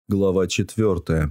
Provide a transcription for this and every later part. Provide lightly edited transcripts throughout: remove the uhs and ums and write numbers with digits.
Глава 4.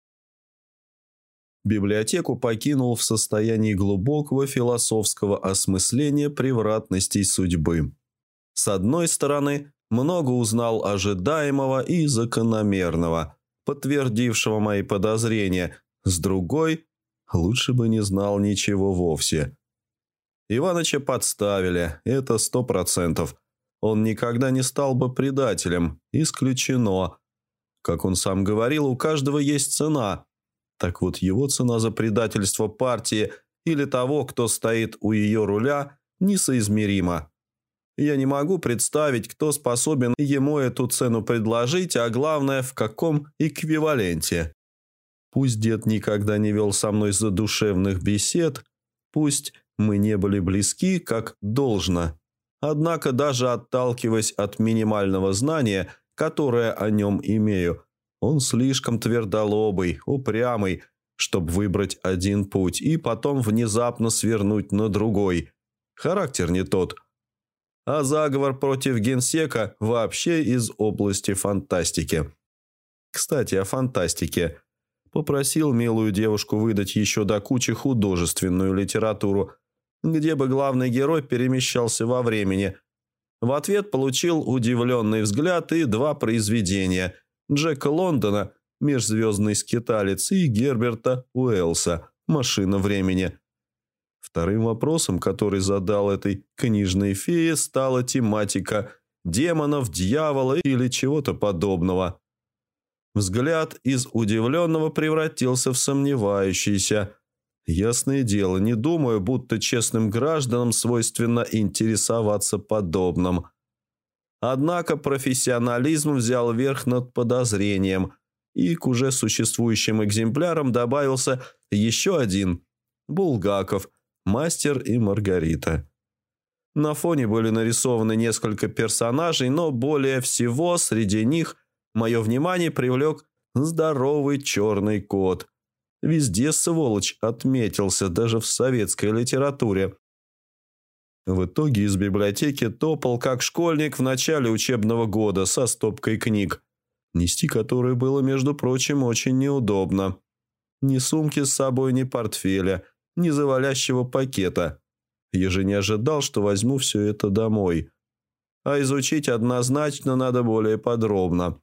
Библиотеку покинул в состоянии глубокого философского осмысления превратностей судьбы. С одной стороны, много узнал ожидаемого и закономерного, подтвердившего мои подозрения. С другой, лучше бы не знал ничего вовсе. Иваныча подставили, это 100%. Он никогда не стал бы предателем, исключено. Как он сам говорил, у каждого есть цена. Так вот, его цена за предательство партии или того, кто стоит у ее руля, несоизмерима. Я не могу представить, кто способен ему эту цену предложить, а главное, в каком эквиваленте. Пусть дед никогда не вел со мной задушевных бесед, пусть мы не были близки, как должно. Однако, даже отталкиваясь от минимального знания, которое о нем имею, он слишком твердолобый, упрямый, чтобы выбрать один путь и потом внезапно свернуть на другой. Характер не тот. А заговор против генсека вообще из области фантастики. Кстати, о фантастике. Попросил милую девушку выдать еще до кучи художественную литературу, где бы главный герой перемещался во времени. В ответ получил удивленный взгляд и 2 произведения – Джека Лондона «Межзвездный скиталец» и Герберта Уэллса «Машина времени». Вторым вопросом, который задал этой книжной фее, стала тематика демонов, дьявола или чего-то подобного. Взгляд из удивленного превратился в сомневающийся. Ясное дело, не думаю, будто честным гражданам свойственно интересоваться подобным. Однако профессионализм взял верх над подозрением, и к уже существующим экземплярам добавился еще один – Булгаков, «Мастер и Маргарита». На фоне были нарисованы несколько персонажей, но более всего среди них мое внимание привлек здоровый черный кот. Везде сволочь отметился, даже в советской литературе. В итоге из библиотеки топал как школьник в начале учебного года со стопкой книг, нести которые было, между прочим, очень неудобно. Ни сумки с собой, ни портфеля, ни завалящего пакета. Я же не ожидал, что возьму все это домой. А изучить однозначно надо более подробно.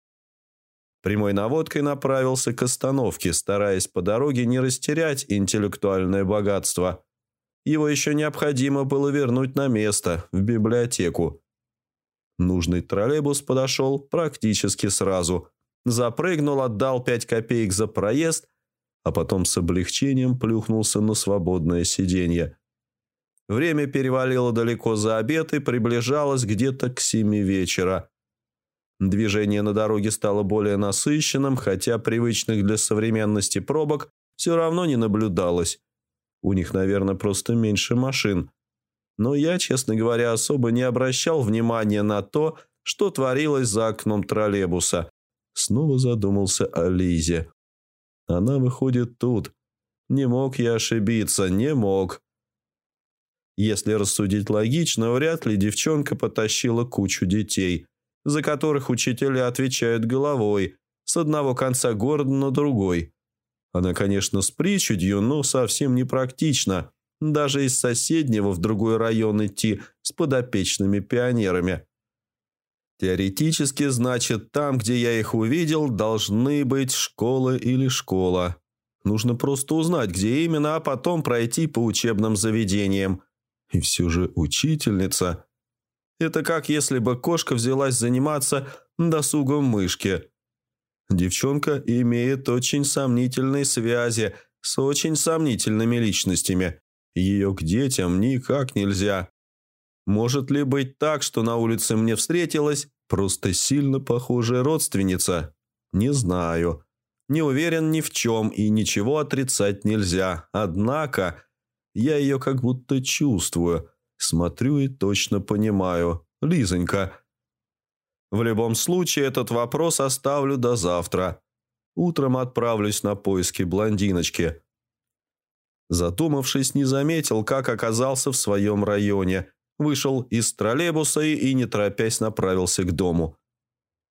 Прямой наводкой направился к остановке, стараясь по дороге не растерять интеллектуальное богатство. Его еще необходимо было вернуть на место, в библиотеку. Нужный троллейбус подошел практически сразу. Запрыгнул, отдал 5 копеек за проезд, а потом с облегчением плюхнулся на свободное сиденье. Время перевалило далеко за обед и приближалось где-то к 7 вечера. Движение на дороге стало более насыщенным, хотя привычных для современности пробок все равно не наблюдалось. У них, наверное, просто меньше машин. Но я, честно говоря, особо не обращал внимания на то, что творилось за окном троллейбуса. Снова задумался о Лизе. Она выходит тут. Не мог я ошибиться, не мог. Если рассудить логично, вряд ли девчонка потащила кучу детей, за которых учителя отвечают головой, с одного конца города на другой. Она, конечно, с причудью, но совсем непрактично. Даже из соседнего в другой район идти с подопечными пионерами. Теоретически, значит, там, где я их увидел, должны быть школы или школа. Нужно просто узнать, где именно, а потом пройти по учебным заведениям. И все же учительница. Это как если бы кошка взялась заниматься досугом мышки. Девчонка имеет очень сомнительные связи с очень сомнительными личностями. Ее к детям никак нельзя. Может ли быть так, что на улице мне встретилась просто сильно похожая родственница? Не знаю. Не уверен ни в чем и ничего отрицать нельзя. Однако я ее как будто чувствую. Смотрю и точно понимаю. Лизонька. В любом случае, этот вопрос оставлю до завтра. Утром отправлюсь на поиски блондиночки. Задумавшись, не заметил, как оказался в своем районе. Вышел из троллейбуса и не торопясь, направился к дому.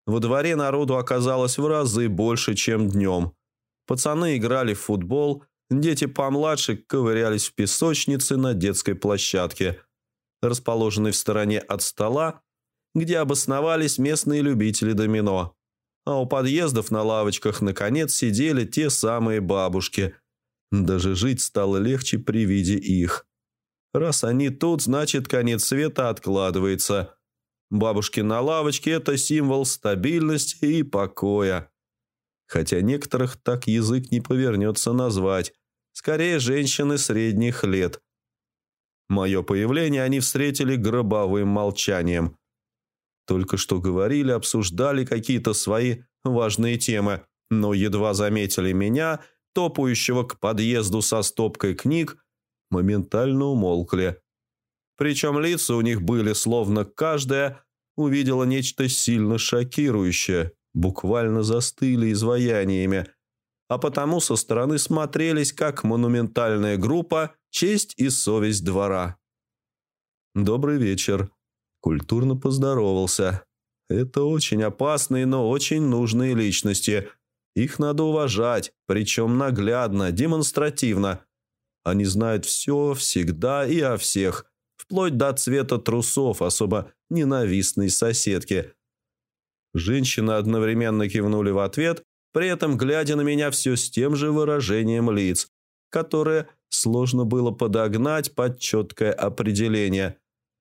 Во дворе народу оказалось в разы больше, чем днем. Пацаны играли в футбол, дети помладше ковырялись в песочнице на детской площадке, расположенной в стороне от стола, где обосновались местные любители домино. А у подъездов на лавочках наконец сидели те самые бабушки. Даже жить стало легче при виде их. Раз они тут, значит, конец света откладывается. Бабушки на лавочке – это символ стабильности и покоя. Хотя некоторых так язык не повернется назвать. Скорее, женщины средних лет. Мое появление они встретили гробовым молчанием. Только что говорили, обсуждали какие-то свои важные темы, но едва заметили меня, топающего к подъезду со стопкой книг, моментально умолкли. Причем лица у них были, словно каждая увидела нечто сильно шокирующее, буквально застыли изваяниями, а потому со стороны смотрелись как монументальная группа «Честь и совесть двора». «Добрый вечер», – культурно поздоровался. «Это очень опасные, но очень нужные личности. Их надо уважать, причем наглядно, демонстративно. Они знают все, всегда и о всех, вплоть до цвета трусов особо ненавистной соседки». Женщины одновременно кивнули в ответ, при этом глядя на меня все с тем же выражением лиц, которое сложно было подогнать под четкое определение.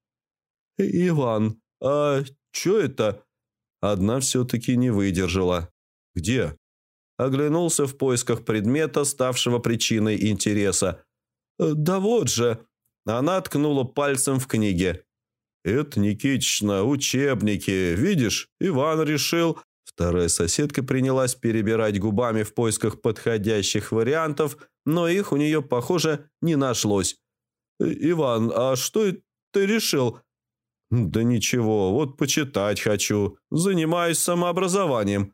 «Иван, а чё это?» Одна все-таки не выдержала. «Где?» Оглянулся в поисках предмета, ставшего причиной интереса. «Да вот же!» Она ткнула пальцем в книге. «Это, Никитична, учебники. Видишь, Иван решил...» Вторая соседка принялась перебирать губами в поисках подходящих вариантов, но их у нее, похоже, не нашлось. «Иван, а что ты решил?» «Да ничего, вот почитать хочу. Занимаюсь самообразованием».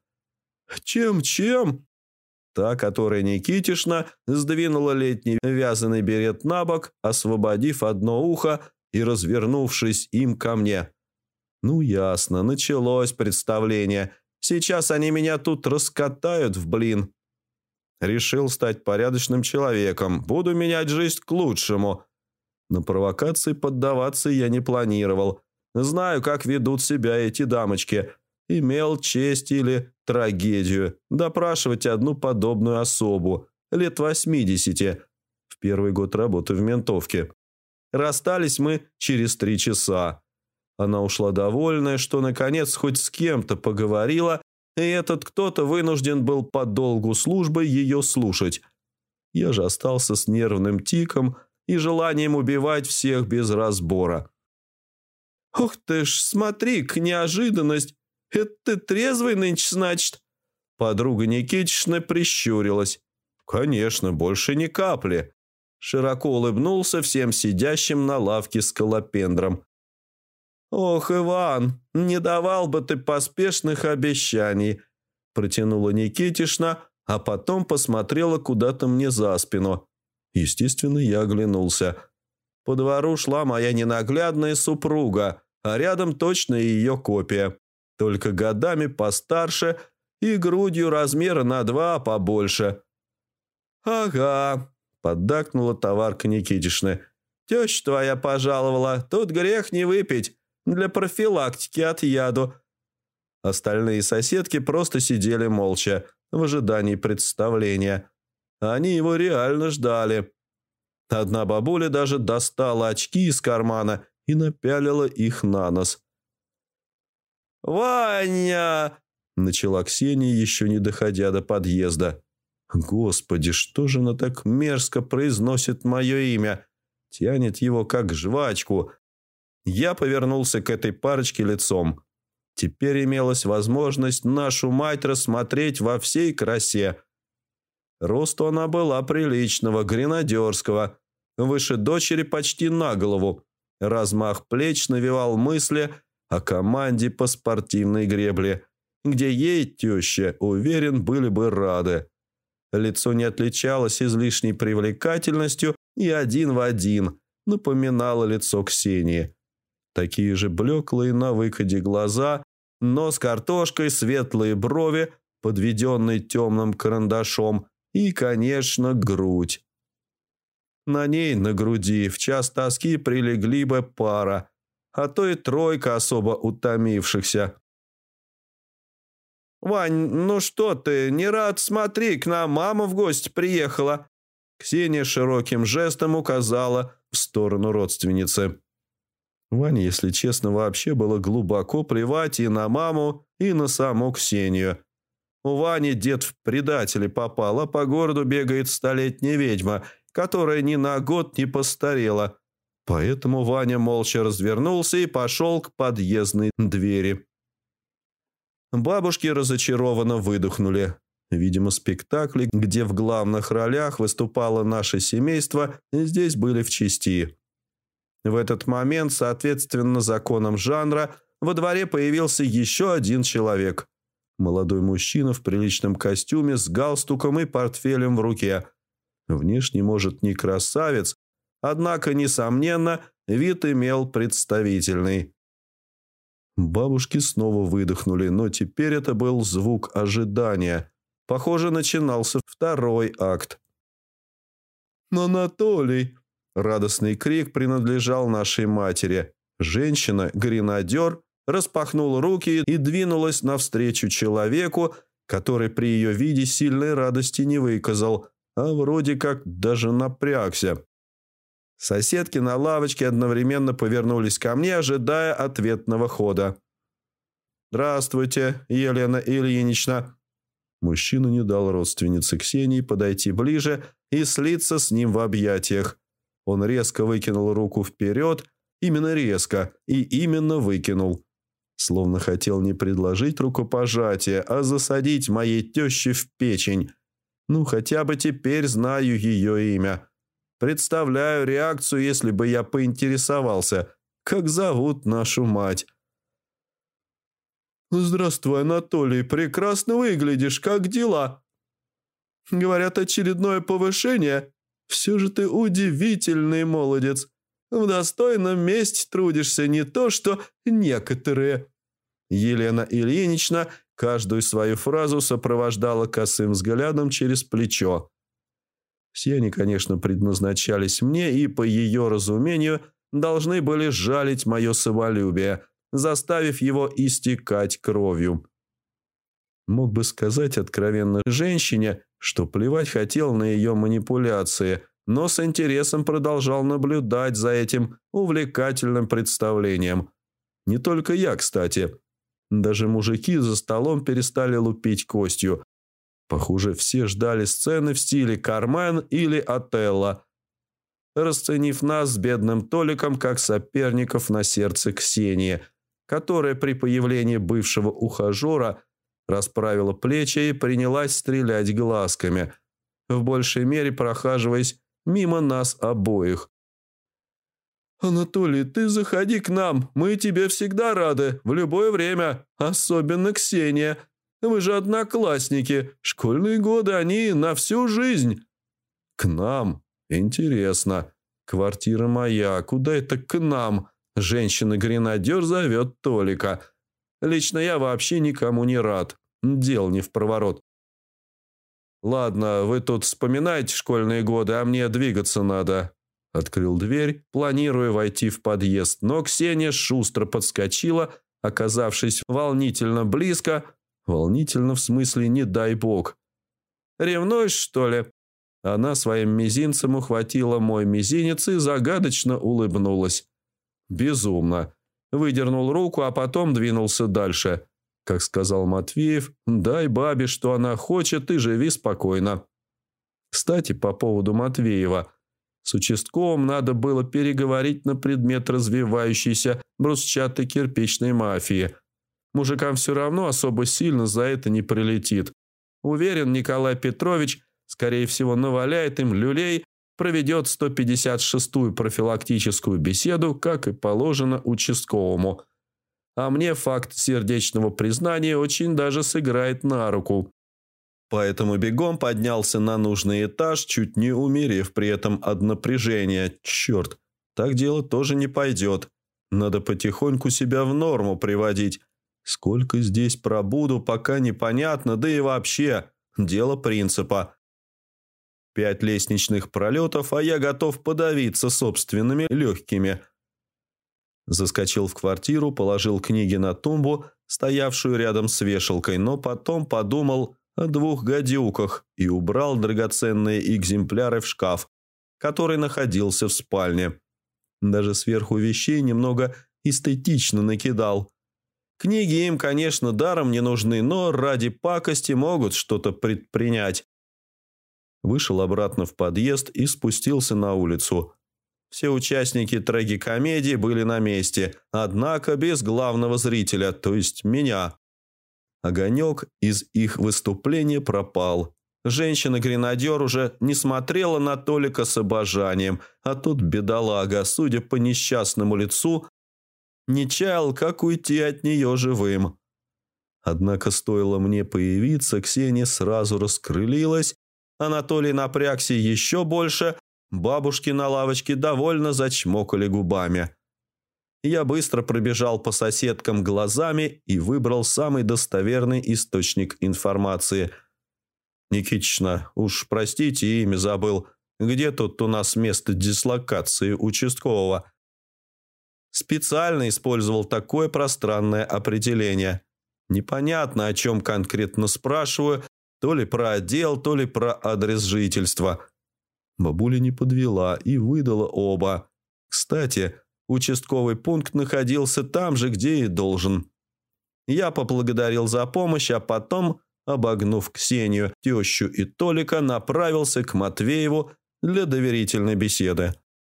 «Чем?» Та, которая Никитишна, сдвинула летний вязаный берет на бок, освободив одно ухо и развернувшись им ко мне. «Ну, ясно, началось представление. Сейчас они меня тут раскатают в блин». Решил стать порядочным человеком. Буду менять жизнь к лучшему. На провокации поддаваться я не планировал. Знаю, как ведут себя эти дамочки. Имел честь или трагедию допрашивать одну подобную особу лет 80 в первый год работы в ментовке. Расстались мы через 3 часа. Она ушла довольная, что наконец хоть с кем-то поговорила, и этот кто-то вынужден был по долгу службы ее слушать. Я же остался с нервным тиком и желанием убивать всех без разбора. «Ух ты ж, смотри-ка, неожиданность! Это ты трезвый нынче, значит?» Подруга Никитична прищурилась. «Конечно, больше ни капли». Широко улыбнулся всем сидящим на лавке скалопендром. «Ох, Иван, не давал бы ты поспешных обещаний», протянула Никитишна, а потом посмотрела куда-то мне за спину. Естественно, я оглянулся. По двору шла моя ненаглядная супруга, а рядом точно ее копия, только годами постарше и грудью размера на 2 побольше. «Ага», – поддакнула товарка Никитишны. «Теща твоя пожаловала, тут грех не выпить, для профилактики от яду». Остальные соседки просто сидели молча, в ожидании представления. Они его реально ждали. Одна бабуля даже достала очки из кармана и напялила их на нос. «Ваня!» – начала Ксения, еще не доходя до подъезда. «Господи, что же она так мерзко произносит мое имя? Тянет его как жвачку». Я повернулся к этой парочке лицом. Теперь имелась возможность нашу мать рассмотреть во всей красе. Росту она была приличного, гренадерского, выше дочери почти на голову. Размах плеч навевал мысли о команде по спортивной гребле, где ей, теща, уверен, были бы рады. Лицо не отличалось излишней привлекательностью и один в один напоминало лицо Ксении. Такие же блеклые на выкате глаза, Нос картошкой, светлые брови, подведенные темным карандашом, и, конечно, грудь. На ней, на груди, в час тоски прилегли бы пара, а то и тройка особо утомившихся. «Вань, ну что ты, не рад? Смотри, к нам мама в гости приехала». Ксения широким жестом указала в сторону родственницы. Ване, если честно, вообще было глубоко плевать и на маму, и на саму Ксению. У Вани дед в предатели попал, а по городу бегает столетняя ведьма, которая ни на год не постарела. Поэтому Ваня молча развернулся и пошел к подъездной двери. Бабушки разочарованно выдохнули. Видимо, спектакли, где в главных ролях выступало наше семейство, здесь были в части. В этот момент, соответственно законам жанра, во дворе появился еще один человек. Молодой мужчина в приличном костюме с галстуком и портфелем в руке. Внешне, может, не красавец, однако, несомненно, вид имел представительный. Бабушки снова выдохнули, но теперь это был звук ожидания. Похоже, начинался второй акт. «Анатолий!» Радостный крик принадлежал нашей матери. Женщина-гренадер распахнула руки и двинулась навстречу человеку, который при ее виде сильной радости не выказал, а вроде как даже напрягся. Соседки на лавочке одновременно повернулись ко мне, ожидая ответного хода. «Здравствуйте, Елена Ильинична». Мужчина не дал родственнице Ксении подойти ближе и слиться с ним в объятиях. Он резко выкинул руку вперед, именно резко, и именно выкинул. Словно хотел не предложить рукопожатие, а засадить моей теще в печень. Ну, хотя бы теперь знаю ее имя. Представляю реакцию, если бы я поинтересовался, как зовут нашу мать. «Здравствуй, Анатолий, прекрасно выглядишь, как дела?» «Говорят, очередное повышение. Все же ты удивительный молодец. В достойном месте трудишься, не то что некоторые». Елена Ильинична каждую свою фразу сопровождала косым взглядом через плечо. Все они, конечно, предназначались мне и, по ее разумению, должны были жалить мое самолюбие, заставив его истекать кровью. Мог бы сказать откровенно женщине, что плевать хотел на ее манипуляции, но с интересом продолжал наблюдать за этим увлекательным представлением. Не только я, кстати. Даже мужики за столом перестали лупить костью. Похоже, все ждали сцены в стиле «Кармен» или «Отелло», расценив нас с бедным Толиком как соперников на сердце Ксении, которая при появлении бывшего ухажера расправила плечи и принялась стрелять глазками, в большей мере прохаживаясь мимо нас обоих. «Анатолий, ты заходи к нам, мы тебе всегда рады, в любое время, особенно Ксения. Вы же одноклассники, школьные годы они на всю жизнь». «К нам? Интересно. Квартира моя, куда это к нам?» Женщина-гренадер зовет Толика. Лично я вообще никому не рад. Дел не впроворот. «Ладно, вы тут вспоминайте школьные годы, а мне двигаться надо». Открыл дверь, планируя войти в подъезд, но Ксения шустро подскочила, оказавшись волнительно близко. Волнительно в смысле «не дай бог». «Ревнуешь, что ли?» Она своим мизинцем ухватила мой мизинец и загадочно улыбнулась. «Безумно». Выдернул руку, а потом двинулся дальше. Как сказал Матвеев, дай бабе, что она хочет, и живи спокойно. Кстати, по поводу Матвеева. С участковым надо было переговорить на предмет развивающейся брусчатой кирпичной мафии. Мужикам все равно особо сильно за это не прилетит. Уверен, Николай Петрович, скорее всего, наваляет им люлей, проведет 156-ю профилактическую беседу, как и положено участковому. А мне факт сердечного признания очень даже сыграет на руку. Поэтому бегом поднялся на нужный этаж, чуть не умерев при этом от напряжения. Черт, так дело тоже не пойдет. Надо потихоньку себя в норму приводить. Сколько здесь пробуду, пока непонятно, да и вообще, дело принципа. 5 лестничных пролетов, а я готов подавиться собственными легкими. Заскочил в квартиру, положил книги на тумбу, стоявшую рядом с вешалкой, но потом подумал о 2 гадюках и убрал драгоценные экземпляры в шкаф, который находился в спальне. Даже сверху вещей немного эстетично накидал. Книги им, конечно, даром не нужны, но ради пакости могут что-то предпринять. Вышел обратно в подъезд и спустился на улицу. Все участники трагикомедии были на месте, однако без главного зрителя, то есть меня. Огонек из их выступления пропал. Женщина-гренадер уже не смотрела на Толика с обожанием, а тут бедолага, судя по несчастному лицу, не чаял, как уйти от нее живым. Однако стоило мне появиться, Ксения сразу раскрылилась, Анатолий напрягся еще больше, бабушки на лавочке довольно зачмокали губами. Я быстро пробежал по соседкам глазами и выбрал самый достоверный источник информации. «Никитична, уж простите, имя забыл. Где тут у нас место дислокации участкового?» Специально использовал такое пространное определение. Непонятно, о чем конкретно спрашиваю, то ли про отдел, то ли про адрес жительства. Бабуля не подвела и выдала оба. Кстати, участковый пункт находился там же, где и должен. Я поблагодарил за помощь, а потом, обогнув Ксению, тещу и Толика, направился к Матвееву для доверительной беседы.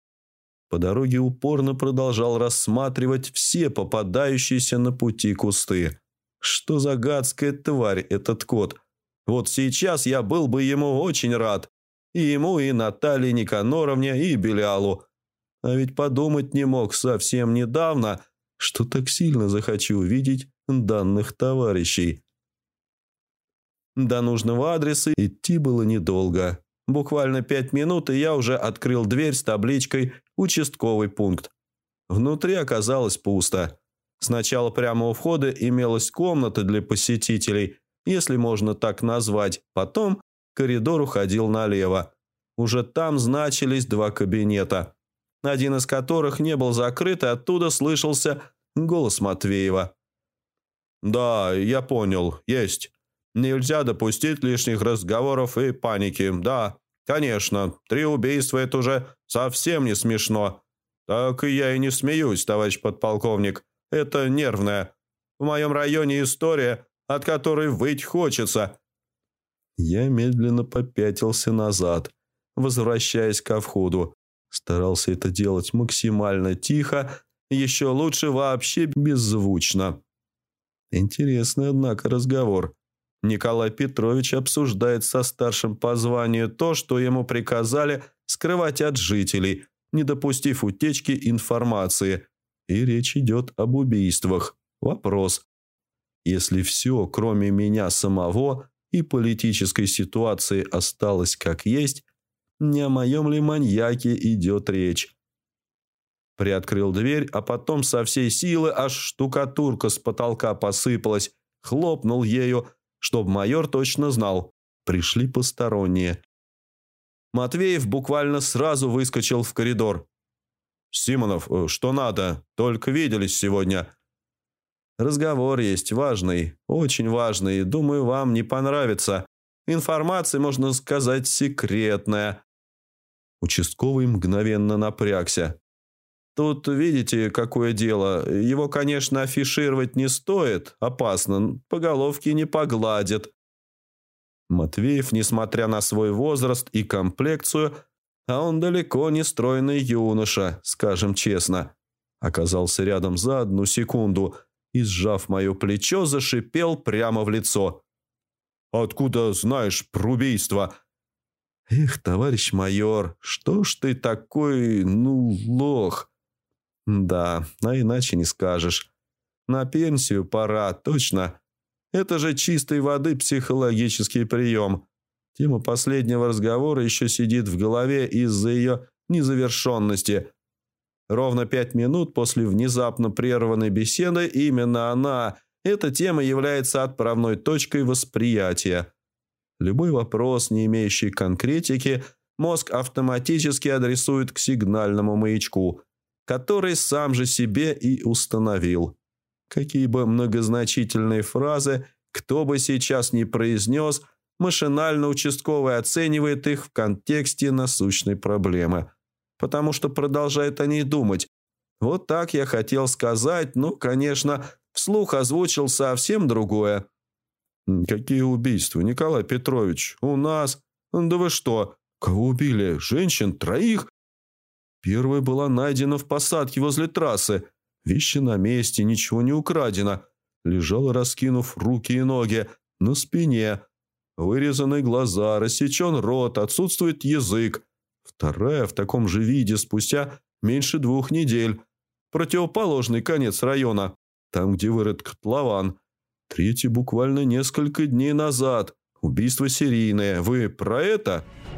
По дороге упорно продолжал рассматривать все попадающиеся на пути кусты. Что за гадская тварь этот кот? Вот сейчас я был бы ему очень рад. И ему, и Наталье Никаноровне, и Белялу. А ведь подумать не мог совсем недавно, что так сильно захочу увидеть данных товарищей. До нужного адреса идти было недолго. Буквально 5 минут, и я уже открыл дверь с табличкой «Участковый пункт». Внутри оказалось пусто. Сначала прямо у входа имелась комната для посетителей, если можно так назвать. Потом коридор уходил налево. Уже там значились 2 кабинета, один из которых не был закрыт, и оттуда слышался голос Матвеева. «Да, я понял, есть. Нельзя допустить лишних разговоров и паники. Да, конечно, 3 убийства – это уже совсем не смешно. Так и я и не смеюсь, товарищ подполковник. Это нервное. В моем районе история, от которой выть хочется». Я медленно попятился назад, возвращаясь ко входу. Старался это делать максимально тихо, еще лучше вообще беззвучно. Интересный, однако, разговор. Николай Петрович обсуждает со старшим по званию то, что ему приказали скрывать от жителей, не допустив утечки информации. И речь идет об убийствах. Вопрос. Если все, кроме меня самого и политической ситуации, осталось как есть, не о моем ли маньяке идет речь? Приоткрыл дверь, а потом со всей силы аж штукатурка с потолка посыпалась, хлопнул ею, чтоб майор точно знал. Пришли посторонние. Матвеев буквально сразу выскочил в коридор. «Симонов, что надо? Только виделись сегодня». «Разговор есть важный, очень важный. Думаю, вам не понравится. Информация, можно сказать, секретная». Участковый мгновенно напрягся. «Тут видите, какое дело. Его, конечно, афишировать не стоит. Опасно. По головке не погладят». Матвеев, несмотря на свой возраст и комплекцию, а он далеко не стройный юноша, скажем честно, оказался рядом за 1 секунду и, сжав мое плечо, зашипел прямо в лицо. «Откуда знаешь про убийство?» «Эх, товарищ майор, что ж ты такой, лох?» «Да, а иначе не скажешь. На пенсию пора, точно. Это же чистой воды психологический прием. Тема последнего разговора еще сидит в голове из-за ее незавершенности. Ровно 5 минут после внезапно прерванной беседы именно она Эта тема является отправной точкой восприятия. Любой вопрос, не имеющий конкретики, мозг автоматически адресует к сигнальному маячку, который сам же себе и установил. Какие бы многозначительные фразы кто бы сейчас ни произнес, машинально участковый оценивает их в контексте насущной проблемы, потому что продолжает о ней думать. Вот так я хотел сказать, но, конечно, вслух озвучил совсем другое. «Какие убийства, Николай Петрович? У нас? Да вы что? Кого убили? Женщин? 3? Первая была найдена в посадке возле трассы. Вещи на месте, ничего не украдено. Лежала, раскинув руки и ноги, на спине. Вырезаны глаза, рассечен рот, отсутствует язык. Вторая в таком же виде спустя меньше 2 недель. Противоположный конец района, там, где вырыт котлован. Третья буквально несколько дней назад. Убийство серийное. Вы про это?»